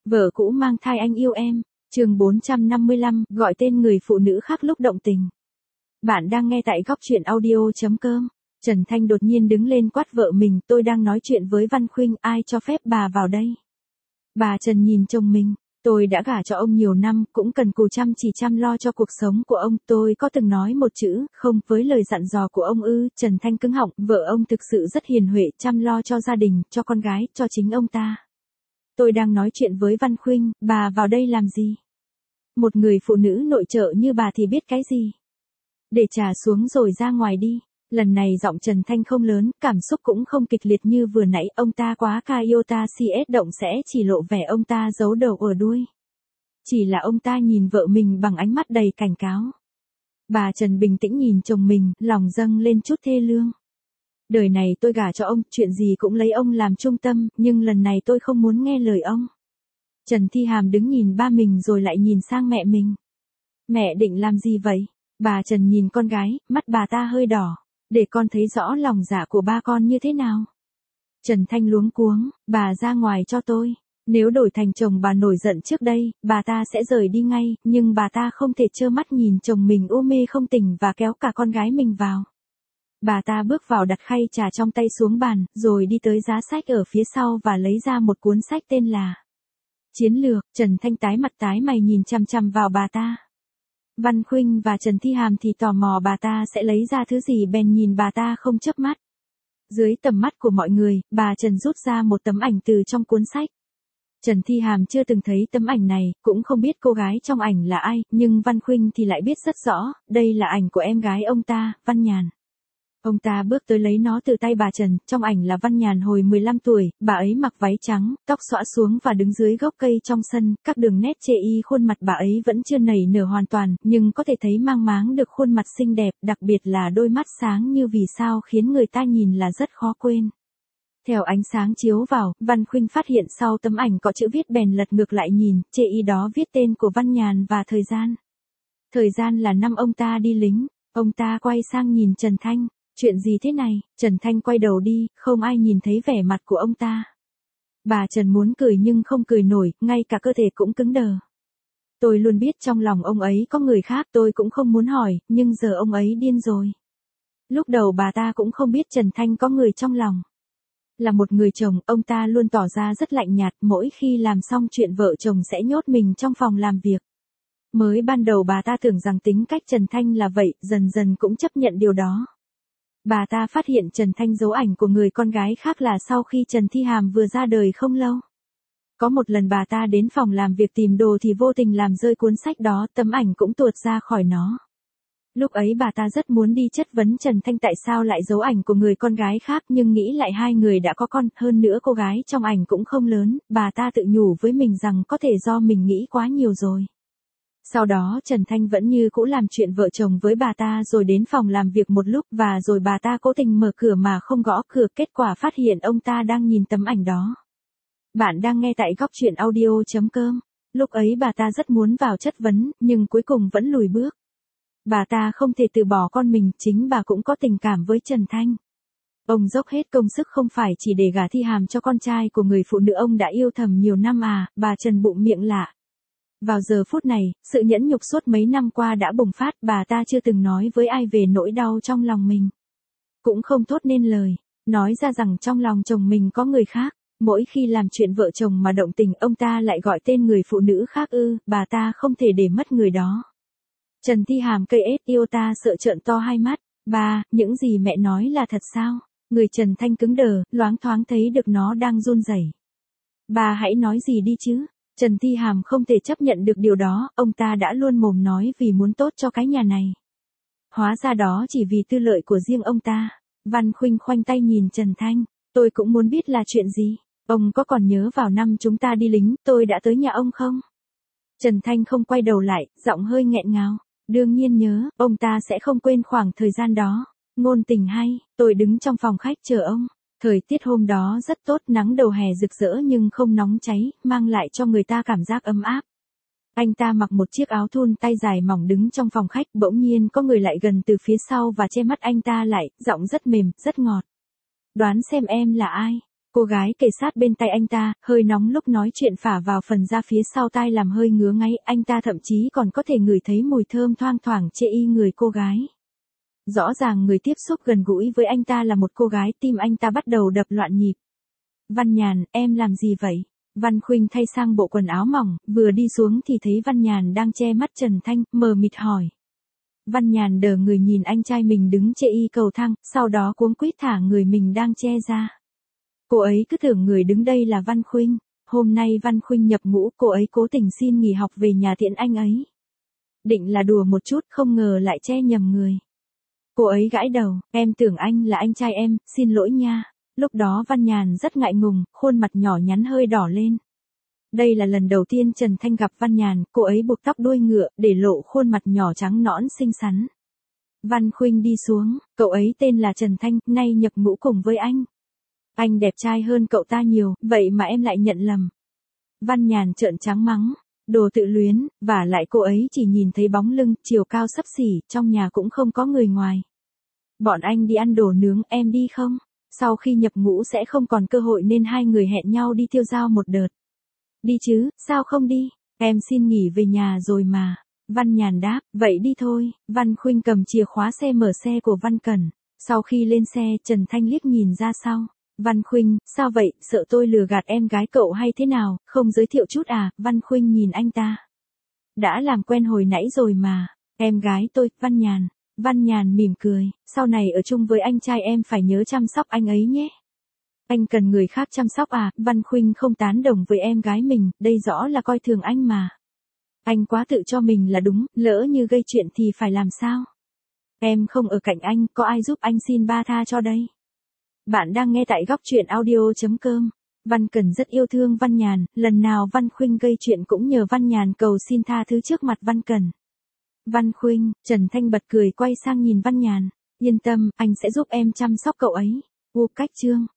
Vợ cũ mang thai anh yêu em. Chương 455, gọi tên người phụ nữ khác lúc động tình. Bạn đang nghe tại góc truyện audio.com. Trần Thanh đột nhiên đứng lên quát vợ mình, tôi đang nói chuyện với Văn Khuynh, ai cho phép bà vào đây? Bà Trần nhìn chồng mình, tôi đã gả cho ông nhiều năm, cũng cần cù chăm chỉ chăm lo cho cuộc sống của ông, tôi có từng nói một chữ, không với lời dặn dò của ông ư? Trần Thanh cứng họng, vợ ông thực sự rất hiền huệ, chăm lo cho gia đình, cho con gái, cho chính ông ta. Tôi đang nói chuyện với Văn Khuynh, bà vào đây làm gì? Một người phụ nữ nội trợ như bà thì biết cái gì? Để trà xuống rồi ra ngoài đi. Lần này giọng Trần Thanh không lớn, cảm xúc cũng không kịch liệt như vừa nãy, ông ta quá Kaiota CS động sẽ chỉ lộ vẻ ông ta giấu đầu ở đuôi. Chỉ là ông ta nhìn vợ mình bằng ánh mắt đầy cảnh cáo. Bà Trần bình tĩnh nhìn chồng mình, lòng dâng lên chút thê lương. Đời này tôi gả cho ông, chuyện gì cũng lấy ông làm trung tâm, nhưng lần này tôi không muốn nghe lời ông. Trần Thi Hàm đứng nhìn ba mình rồi lại nhìn sang mẹ mình. Mẹ định làm gì vậy? Bà Trần nhìn con gái, mắt bà ta hơi đỏ. Để con thấy rõ lòng dạ của ba con như thế nào. Trần Thanh luống cuống, bà ra ngoài cho tôi. Nếu đổi thành chồng bà nổi giận trước đây, bà ta sẽ rời đi ngay, nhưng bà ta không thể trơ mắt nhìn chồng mình u mê không tỉnh và kéo cả con gái mình vào. Bà ta bước vào đặt khay trà trong tay xuống bàn, rồi đi tới giá sách ở phía sau và lấy ra một cuốn sách tên là Chiến lược. Trần Thanh tái mặt tái mày nhìn chằm chằm vào bà ta. Văn Khuynh và Trần Thi Hàm thì tò mò bà ta sẽ lấy ra thứ gì bèn nhìn bà ta không chớp mắt. Dưới tầm mắt của mọi người, bà Trần rút ra một tấm ảnh từ trong cuốn sách. Trần Thi Hàm chưa từng thấy tấm ảnh này, cũng không biết cô gái trong ảnh là ai, nhưng Văn Khuynh thì lại biết rất rõ, đây là ảnh của em gái ông ta, Văn Nhàn. Ông ta bước tới lấy nó từ tay bà Trần, trong ảnh là Văn Nhàn hồi 15 tuổi, bà ấy mặc váy trắng, tóc xõa xuống và đứng dưới gốc cây trong sân, các đường nét chê y khuôn mặt bà ấy vẫn chưa nảy nở hoàn toàn, nhưng có thể thấy mang máng được khuôn mặt xinh đẹp, đặc biệt là đôi mắt sáng như vì sao khiến người ta nhìn là rất khó quên. Theo ánh sáng chiếu vào, Văn Khuynh phát hiện sau tấm ảnh có chữ viết bèn lật ngược lại nhìn, chê y đó viết tên của Văn Nhàn và thời gian. Thời gian là năm ông ta đi lính, ông ta quay sang nhìn Trần Thanh. Chuyện gì thế này? Trần Thanh quay đầu đi, không ai nhìn thấy vẻ mặt của ông ta. Bà Trần muốn cười nhưng không cười nổi, ngay cả cơ thể cũng cứng đờ. Tôi luôn biết trong lòng ông ấy có người khác, tôi cũng không muốn hỏi, nhưng giờ ông ấy điên rồi. Lúc đầu bà ta cũng không biết Trần Thanh có người trong lòng. Là một người chồng, ông ta luôn tỏ ra rất lạnh nhạt, mỗi khi làm xong chuyện vợ chồng sẽ nhốt mình trong phòng làm việc. Mới ban đầu bà ta tưởng rằng tính cách Trần Thanh là vậy, dần dần cũng chấp nhận điều đó. Bà ta phát hiện Trần Thanh giấu ảnh của người con gái khác là sau khi Trần Thi Hàm vừa ra đời không lâu. Có một lần bà ta đến phòng làm việc tìm đồ thì vô tình làm rơi cuốn sách đó, tấm ảnh cũng tuột ra khỏi nó. Lúc ấy bà ta rất muốn đi chất vấn Trần Thanh tại sao lại giấu ảnh của người con gái khác, nhưng nghĩ lại hai người đã có con, hơn nữa cô gái trong ảnh cũng không lớn, bà ta tự nhủ với mình rằng có thể do mình nghĩ quá nhiều rồi. Sau đó Trần Thanh vẫn như cũ làm chuyện vợ chồng với bà ta rồi đến phòng làm việc một lúc và rồi bà ta cố tình mở cửa mà không gõ cửa, kết quả phát hiện ông ta đang nhìn tấm ảnh đó. Bạn đang nghe tại góc truyện audio.com. Lúc ấy bà ta rất muốn vào chất vấn, nhưng cuối cùng vẫn lùi bước. Bà ta không thể từ bỏ con mình, chính bà cũng có tình cảm với Trần Thanh. Ông dốc hết công sức không phải chỉ để gả Thi Hàm cho con trai của người phụ nữ ông đã yêu thầm nhiều năm à, bà Trần bụng miệng lạ. Vào giờ phút này, sự nhẫn nhục suốt mấy năm qua đã bùng phát, bà ta chưa từng nói với ai về nỗi đau trong lòng mình. Cũng không thốt nên lời, nói ra rằng trong lòng chồng mình có người khác, mỗi khi làm chuyện vợ chồng mà động tình ông ta lại gọi tên người phụ nữ khác ư, bà ta không thể để mất người đó. Trần Thi Hàm cây ết yêu ta sợ trợn to hai mắt, bà, những gì mẹ nói là thật sao? Người Trần Thanh cứng đờ, loáng thoáng thấy được nó đang run rẩy. Bà hãy nói gì đi chứ? Trần Thi Hàm không thể chấp nhận được điều đó, ông ta đã luôn mồm nói vì muốn tốt cho cái nhà này. Hóa ra đó chỉ vì tư lợi của riêng ông ta. Văn Khuynh khoanh tay nhìn Trần Thanh, tôi cũng muốn biết là chuyện gì. Ông có còn nhớ vào năm chúng ta đi lính, tôi đã tới nhà ông không? Trần Thanh không quay đầu lại, giọng hơi nghẹn ngào. Đương nhiên nhớ, ông ta sẽ không quên khoảng thời gian đó. Ngôn tình hay, tôi đứng trong phòng khách chờ ông. Thời tiết hôm đó rất tốt, nắng đầu hè rực rỡ nhưng không nóng cháy, mang lại cho người ta cảm giác ấm áp. Anh ta mặc một chiếc áo thun tay dài mỏng đứng trong phòng khách, bỗng nhiên có người lại gần từ phía sau và che mắt anh ta lại, giọng rất mềm, rất ngọt. Đoán xem em là ai? Cô gái kề sát bên tay anh ta, hơi nóng lúc nói chuyện phả vào phần da phía sau tai làm hơi ngứa ngáy, anh ta thậm chí còn có thể ngửi thấy mùi thơm thoang thoảng chê y người cô gái. Rõ ràng người tiếp xúc gần gũi với anh ta là một cô gái, tim anh ta bắt đầu đập loạn nhịp. Văn Nhàn, em làm gì vậy? Văn Khuynh thay sang bộ quần áo mỏng, vừa đi xuống thì thấy Văn Nhàn đang che mắt Trần Thanh, mờ mịt hỏi. Văn Nhàn đờ người nhìn anh trai mình đứng chê y cầu thang, sau đó cuống quýt thả người mình đang che ra. Cô ấy cứ tưởng người đứng đây là Văn Khuynh. Hôm nay Văn Khuynh nhập ngũ, cô ấy cố tình xin nghỉ học về nhà tiễn anh ấy. Định là đùa một chút, không ngờ lại che nhầm người. Cô ấy gãi đầu, em tưởng anh là anh trai em, xin lỗi nha. Lúc đó Văn Nhàn rất ngại ngùng, khuôn mặt nhỏ nhắn hơi đỏ lên. Đây là lần đầu tiên Trần Thanh gặp Văn Nhàn, cô ấy buộc tóc đuôi ngựa, để lộ khuôn mặt nhỏ trắng nõn xinh xắn. Văn Khuynh đi xuống, cậu ấy tên là Trần Thanh, nay nhập ngũ cùng với anh. Anh đẹp trai hơn cậu ta nhiều, vậy mà em lại nhận lầm. Văn Nhàn trợn trắng mắng, đồ tự luyến, vả lại cô ấy chỉ nhìn thấy bóng lưng, chiều cao xấp xỉ, trong nhà cũng không có người ngoài. Bọn anh đi ăn đồ nướng, em đi không? Sau khi nhập ngũ sẽ không còn cơ hội nên hai người hẹn nhau đi tiêu dao một đợt. Đi chứ, sao không đi? Em xin nghỉ về nhà rồi mà. Văn Nhàn đáp, vậy đi thôi. Văn Khuynh cầm chìa khóa xe mở xe của Văn Cẩn. Sau khi lên xe, Trần Thanh liếc nhìn ra sau. Văn Khuynh, sao vậy, sợ tôi lừa gạt em gái cậu hay thế nào, không giới thiệu chút à? Văn Khuynh nhìn anh ta. Đã làm quen hồi nãy rồi mà. Em gái tôi, Văn Nhàn. Văn Nhàn mỉm cười, sau này ở chung với anh trai em phải nhớ chăm sóc anh ấy nhé. Anh cần người khác chăm sóc à? Văn Khuynh không tán đồng với em gái mình, đây rõ là coi thường anh mà. Anh quá tự cho mình là đúng, lỡ như gây chuyện thì phải làm sao? Em không ở cạnh anh, có ai giúp anh xin ba tha cho đây? Bạn đang nghe tại góc truyện audio.com. Văn Cẩn rất yêu thương Văn Nhàn, lần nào Văn Khuynh gây chuyện cũng nhờ Văn Nhàn cầu xin tha thứ trước mặt Văn Cẩn. Văn Khuynh, Trần Thanh bật cười quay sang nhìn Văn Nhàn. Yên tâm, anh sẽ giúp em chăm sóc cậu ấy. Cách chương.